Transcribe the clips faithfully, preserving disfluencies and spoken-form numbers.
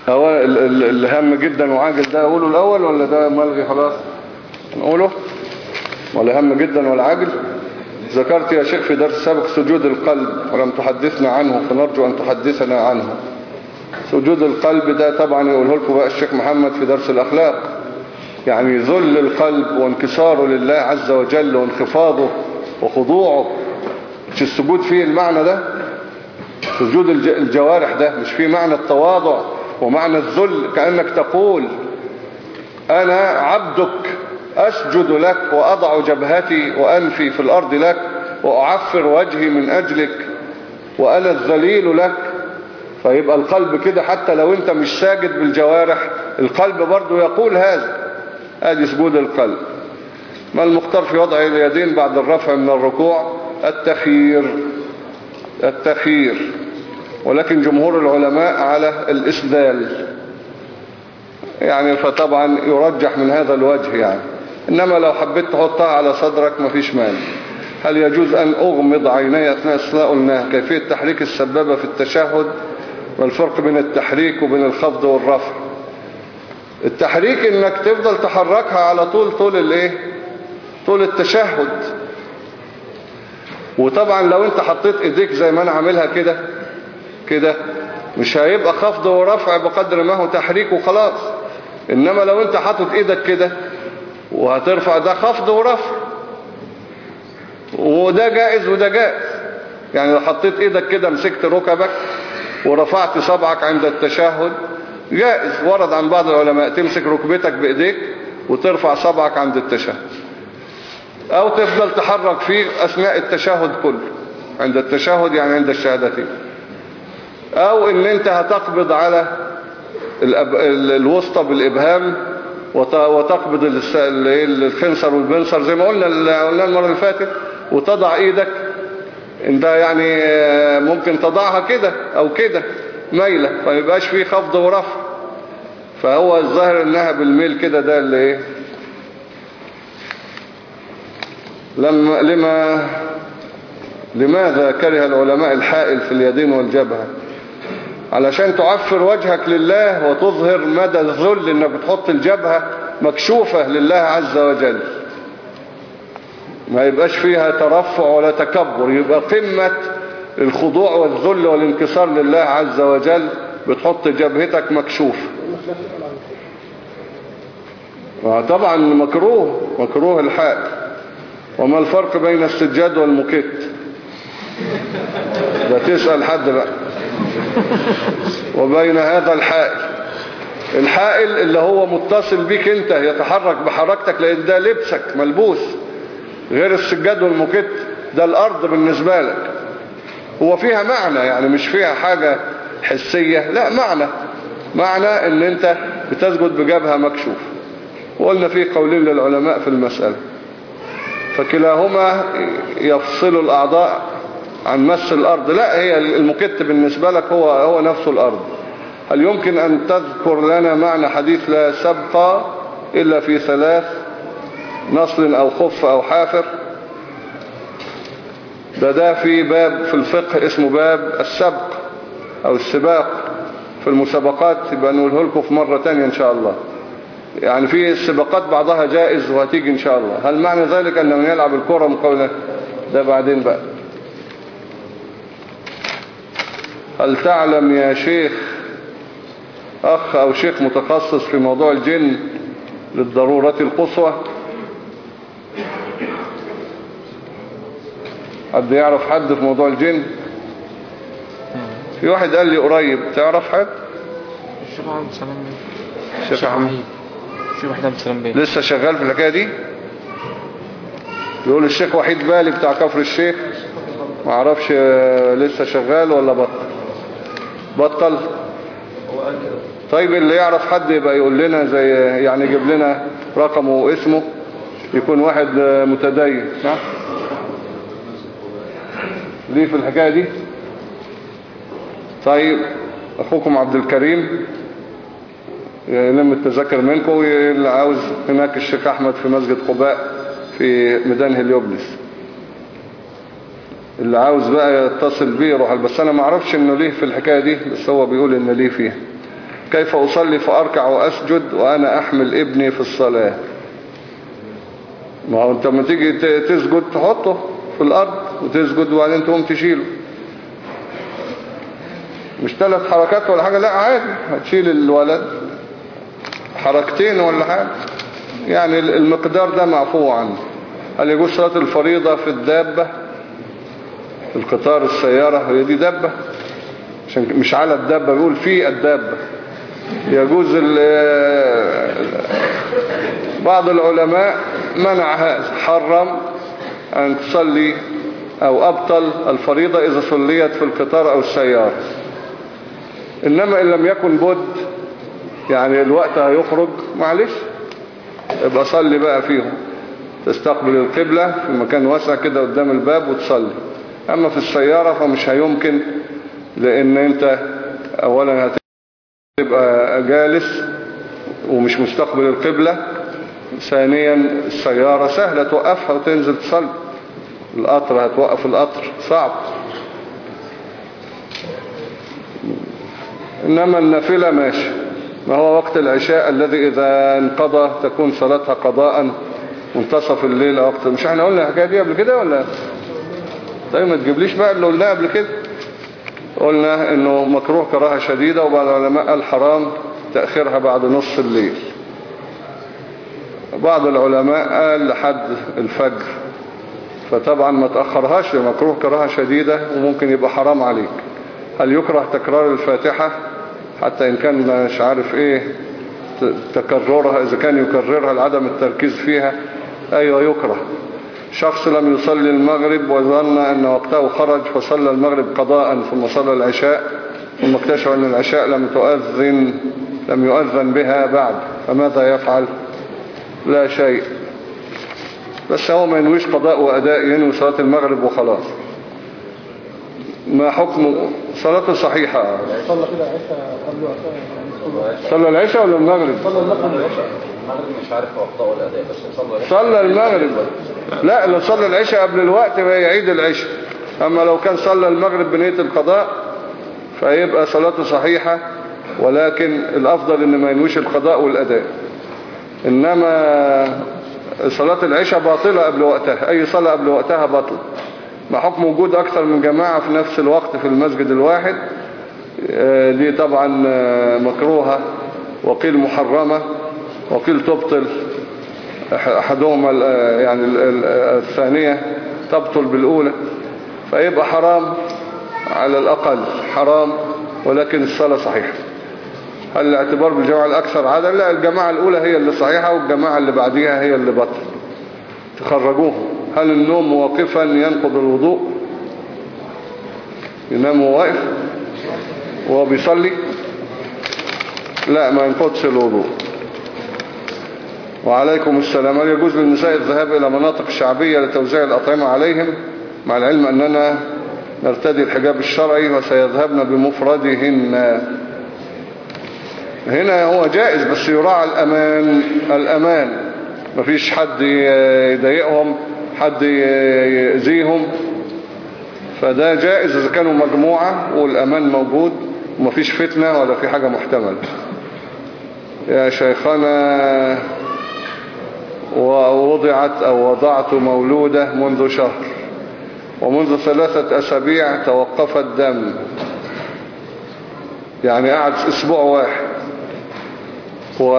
هو ال- ال- الهم جدا وعاجل ده اقوله الاول ولا ده ملغي خلاص نقوله؟ ولا هم جدا ولا عاجل؟ ذكرت يا شيخ في درس سابق سجود القلب ولم تحدثنا عنه، فنرجو ان تحدثنا عنه. سجود القلب ده طبعا يقوله لكم بقى الشيخ محمد في درس الاخلاق، يعني ذل القلب وانكساره لله عز وجل وانخفاضه وخضوعه. مش السجود فيه المعنى ده؟ سجود الج- الجوارح ده مش فيه معنى التواضع ومعنى الذل، كأنك تقول أنا عبدك أسجد لك وأضع جبهتي وأنفي في الأرض لك وأعفر وجهي من أجلك وأنا الذليل لك. فيبقى القلب كده حتى لو أنت مش ساجد بالجوارح القلب برضو يقول هذا. هذه سجود القلب. ما المختار في وضع اليدين بعد الرفع من الركوع؟ التخيير، التخيير، ولكن جمهور العلماء على الإسدال، يعني فطبعا يرجح من هذا الوجه يعني. إنما لو حبيت تحطها على صدرك مفيش مانع. هل يجوز أن أغمض عيني أثناء الصلاة؟ قلناها. كيفية تحريك السبابة في التشهد والفرق بين التحريك وبين الخفض والرفع. التحريك إنك تفضل تحركها على طول طول الايه طول التشهد. وطبعا لو انت حطيت ايديك زي ما انا عاملها كده كده مش هيبقى خفض ورفع بقدر ما هو تحريك وخلاص. انما لو انت حاطط ايدك كده وهترفع ده خفض ورفع، وده جائز وده جائز. يعني لو حطيت ايدك كده مسكت ركبك ورفعت صبعك عند التشهد جائز. ورد عن بعض العلماء تمسك ركبتك بايديك وترفع صبعك عند التشهد، او تفضل تحرك فيه اثناء التشهد كله، عند التشهد يعني عند الشهادتين. او ان انت هتقبض على الأب... الوسطى بالابهام وتقبض الخنصر والبنصر زي ما قلنا قلنا المرة اللي فاتت، وتضع ايدك انت يعني ممكن تضعها كده او كده ميلة، فميبقاش فيه خفض ورفع. فهو الظاهر انها بالميل كده ده اللي ايه. لما لما لماذا كره العلماء الحائل في اليدين والجبهة؟ علشان تعفر وجهك لله وتظهر مدى الذل انك بتحط الجبهة مكشوفة لله عز وجل، ما يبقاش فيها ترفع ولا تكبر، يبقى قمة الخضوع والذل والانكسار لله عز وجل، بتحط جبهتك مكشوفة. طبعا مكروه، مكروه الحائل. وما الفرق بين السجاد والمكت؟ ده تسأل حد بقى. وبين هذا الحائل، الحائل اللي هو متصل بيك انت يتحرك بحركتك لان ده لبسك ملبوس، غير السجاد والمكت ده الارض بالنسبة لك. هو فيها معنى يعني مش فيها حاجة حسية، لا معنى معنى ان انت بتسجد بجبهة مكشوف. وقلنا فيه قولين للعلماء في المسألة، فكلاهما يفصل الأعضاء عن مس الأرض. لا، هي المكت بالنسبة لك هو هو نفسه الأرض. هل يمكن أن تذكر لنا معنى حديث لا سبق إلا في ثلاث، نصل أو خف أو حافر؟ ده ده في باب في الفقه اسمه باب السبق أو السباق في المسابقات، يبقى نقوله لكم في مرة تانية إن شاء الله. يعني في السباقات بعضها جائز وهتيجي إن شاء الله. هل معنى ذلك أنه من يلعب الكرة مقاولة؟ ده بعدين بقى. هل تعلم يا شيخ أخ أو شيخ متخصص في موضوع الجن للضرورة القصوى؟ حد يعرف حد في موضوع الجن؟ في واحد قال لي قريب، تعرف حد؟ الشيخ عبد السلام بيه. الشيخ عبد الشيخ عبد السلام بيه لسه شغال في الحكاية دي؟ يقول الشيخ وحيد بالي بتاع كفر الشيخ، ما اعرفش لسه شغال ولا بطل. بطل. طيب اللي يعرف حد يبقى يقول لنا، زي يعني يجيب لنا رقمه واسمه، يكون واحد متدين. نعم ليه في الحكاية دي؟ طيب اخوكم عبد الكريم يلم التذاكر منكم، واللي عاوز هناك الشيخ احمد في مسجد قباء في ميدان هليوبلس، اللي عاوز بقى يتصل بيه يروح. بس انا ما اعرفش انه ليه في الحكاية دي، بس هو بيقول ان ليه فيها. كيف أصلي فأركع وأسجد وأنا أحمل ابني في الصلاة؟ ما هو أنت لما تيجي تسجد تحطه في الأرض وتسجد وبعدين تقوم تشيله، مش ثلاث حركات ولا حاجة، لا عادي هتشيل الولد حركتين ولا حاجة، يعني المقدار ده معفو عنه. هل يجوز صلاة الفريضة في الدابة، في القطار السيارة؟ هي دي دابة، عشان مش على الدابة، بيقول في الدابة. يجوز بعض العلماء منع هذا، حرم أن تصلي أو أبطل الفريضة إذا صليت في القطار أو السيارة. إنما إن لم يكن بد، يعني الوقت هيخرج، معلش يبقى صلي بقى فيهم، تستقبل القبلة في مكان واسع كده قدام الباب وتصلي. أما في السيارة فمش هيمكن، لأن أنت أولا هتبقى جالس ومش مستقبل القبلة، ثانيا السيارة سهلة توقفها وتنزل تصلي، القطر هتوقف القطر صعب. إنما النافلة ماشي، ما هو وقت العشاء الذي إذا انقضى تكون صلاتها قضاء منتصف الليل وقت. مش احنا قلنا الحكاية دي قبل كده ولا؟ طيب ما تجيبليش بقى اللي قلناه قبل كده. قلنا انه مكروه كراهة شديدة، وبعض العلماء قال حرام تأخيرها بعد نصف الليل، بعض العلماء قال لحد الفجر، فطبعا ما تأخرهاش، مكروه كراهة شديدة وممكن يبقى حرام عليك. هل يكره تكرار الفاتحة حتى إن كان مش عارف إيه تكررها، إذا كان يكررها لعدم التركيز فيها؟ أيوة يكره. شخص لم يصلي المغرب وظن أن وقته خرج فصلى المغرب قضاء ثم صلى العشاء، ثم اكتشف أن العشاء لم تؤذن لم يؤذن بها بعد، فماذا يفعل؟ لا شيء، بس هو ما ينويش قضاء وأداء، ينوي صلاة المغرب وخلاص. ما حكم صلاته صحيحة؟ صلى كده عشاء قبل وقتها، صلى العشاء ولا المغرب؟ صلى المغرب والعشاء. المغرب مش عارف وقتها ولا أداء، بس صلى صلى المغرب. لا، لو صلى العشاء قبل الوقت يعيد العشاء، أما لو كان صلى المغرب بنية القضاء فيبقى صلاته صحيحة، ولكن الأفضل إن ما ينويش القضاء والأداء. إنما صلاة العشاء باطلة قبل وقتها، أي صلاة قبل وقتها باطلة. ما حكم وجود أكثر من جماعة في نفس الوقت في المسجد الواحد؟ دي طبعا مكروهة، وقيل محرمة، وقيل تبطل، أحدهما يعني الثانية تبطل بالأولى، فيبقى حرام على الأقل، حرام، ولكن الصلاة صحيحة. هل الاعتبار بالجماعة الأكثر عدد؟ لا، الجماعة الأولى هي اللي صحيحة والجماعة اللي بعديها هي اللي بطل، تخرجوهم. هل النوم واقفا ينقض الوضوء؟ ينام واقف وهو بيصلي؟ لا، ما ينقضش الوضوء. وعليكم السلام. هل يجوز للنساء الذهاب إلى مناطق شعبية لتوزيع الأطعمة عليهم، مع العلم أننا نرتدي الحجاب الشرعي وسيذهبن بمفردهن؟ هنا هو جائز، بس يراعى الأمان، الأمان مفيش حد يضايقهم، حد يأذيهم، فده جائز إذا كانوا مجموعة والأمان موجود ومفيش فتنة ولا في حاجة محتملة. يا شيخنا، ووضعت أو وضعت مولودة منذ شهر، ومنذ ثلاثة أسابيع توقف الدم، يعني قعد أسبوع واحد، و...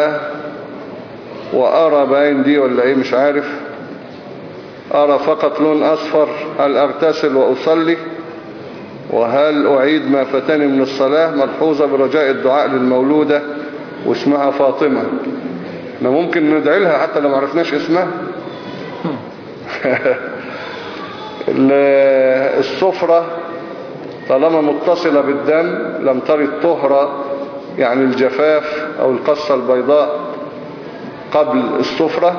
وأرى باين دي ولا إيه مش عارف، أرى فقط لون أصفر. هل أغتسل وأصلي؟ وهل أعيد ما فاتني من الصلاة؟ ملحوظة برجاء الدعاء للمولودة واسمها فاطمة. ما ممكن ندعي لها حتى لو ما عرفناش اسمها. الصفرة طالما متصلة بالدم لم ترد طهرة، يعني الجفاف أو القصة البيضاء قبل الصفرة،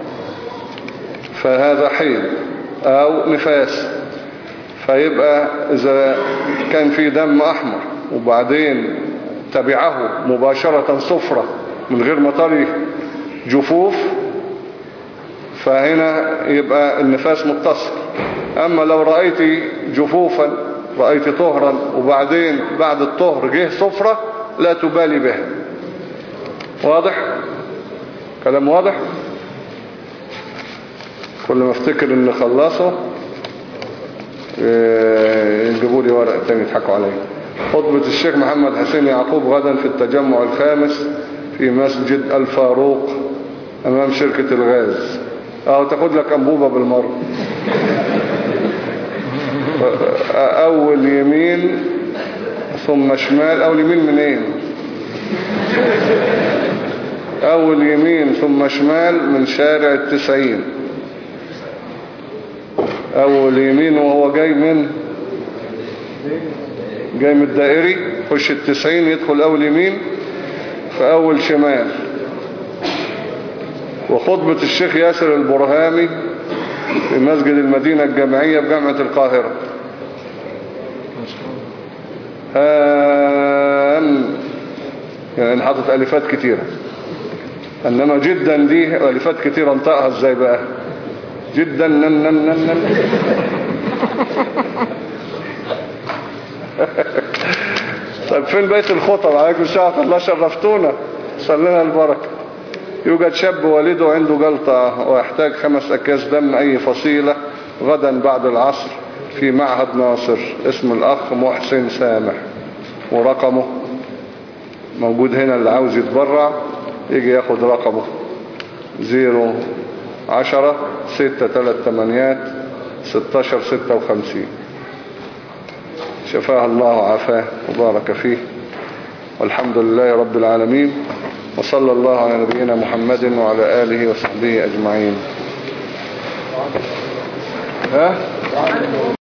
فهذا حيض أو نفاس. فيبقى إذا كان في دم أحمر وبعدين تبعه مباشرة صفرة من غير ما تري جفوف، فهنا يبقى النفاس متصل. أما لو رأيت جفوفا، رأيت طهرا وبعدين بعد الطهر جه صفرة، لا تبالي به. واضح؟ كلام واضح؟ كل ما افتكر ان خلصه يجيبوا لي ورق تاني يضحكوا عليا. خطبة الشيخ محمد حسين يعقوب غدا في التجمع الخامس في مسجد الفاروق امام شركة الغاز. اه تاخد لك انبوبة بالمرة. اول يمين ثم شمال. اول يمين منين؟ اول يمين ثم شمال من شارع التسعين. اول يمين وهو جاي من جاي من الدائري، خش التسعين يدخل اول يمين في اول شمال. وخطبة الشيخ ياسر البرهامي في مسجد المدينة الجامعية بجامعة القاهرة. هام يعني انا حاطط الفات كتيرة، انما جدا دي الفات كتيرة انطقها ازاي بقى؟ جدا نن نن نن نن. طيب فين بيت الخطب؟ عليكم الساعة الله شرفتونا، صلينا البركة. يوجد شاب والده عنده جلطة ويحتاج خمس أكياس دم أي فصيلة غدا بعد العصر في معهد ناصر. اسم الأخ محسن سامح، ورقمه موجود هنا، اللي عاوز يتبرع يجي ياخد رقمه زيرو عشرة ستة تلات تمانيات ستاشر ستة وخمسين. شفاه الله وعافاه وبارك فيه، والحمد لله رب العالمين، وصلى الله على نبينا محمد وعلى آله وصحبه أجمعين. ها؟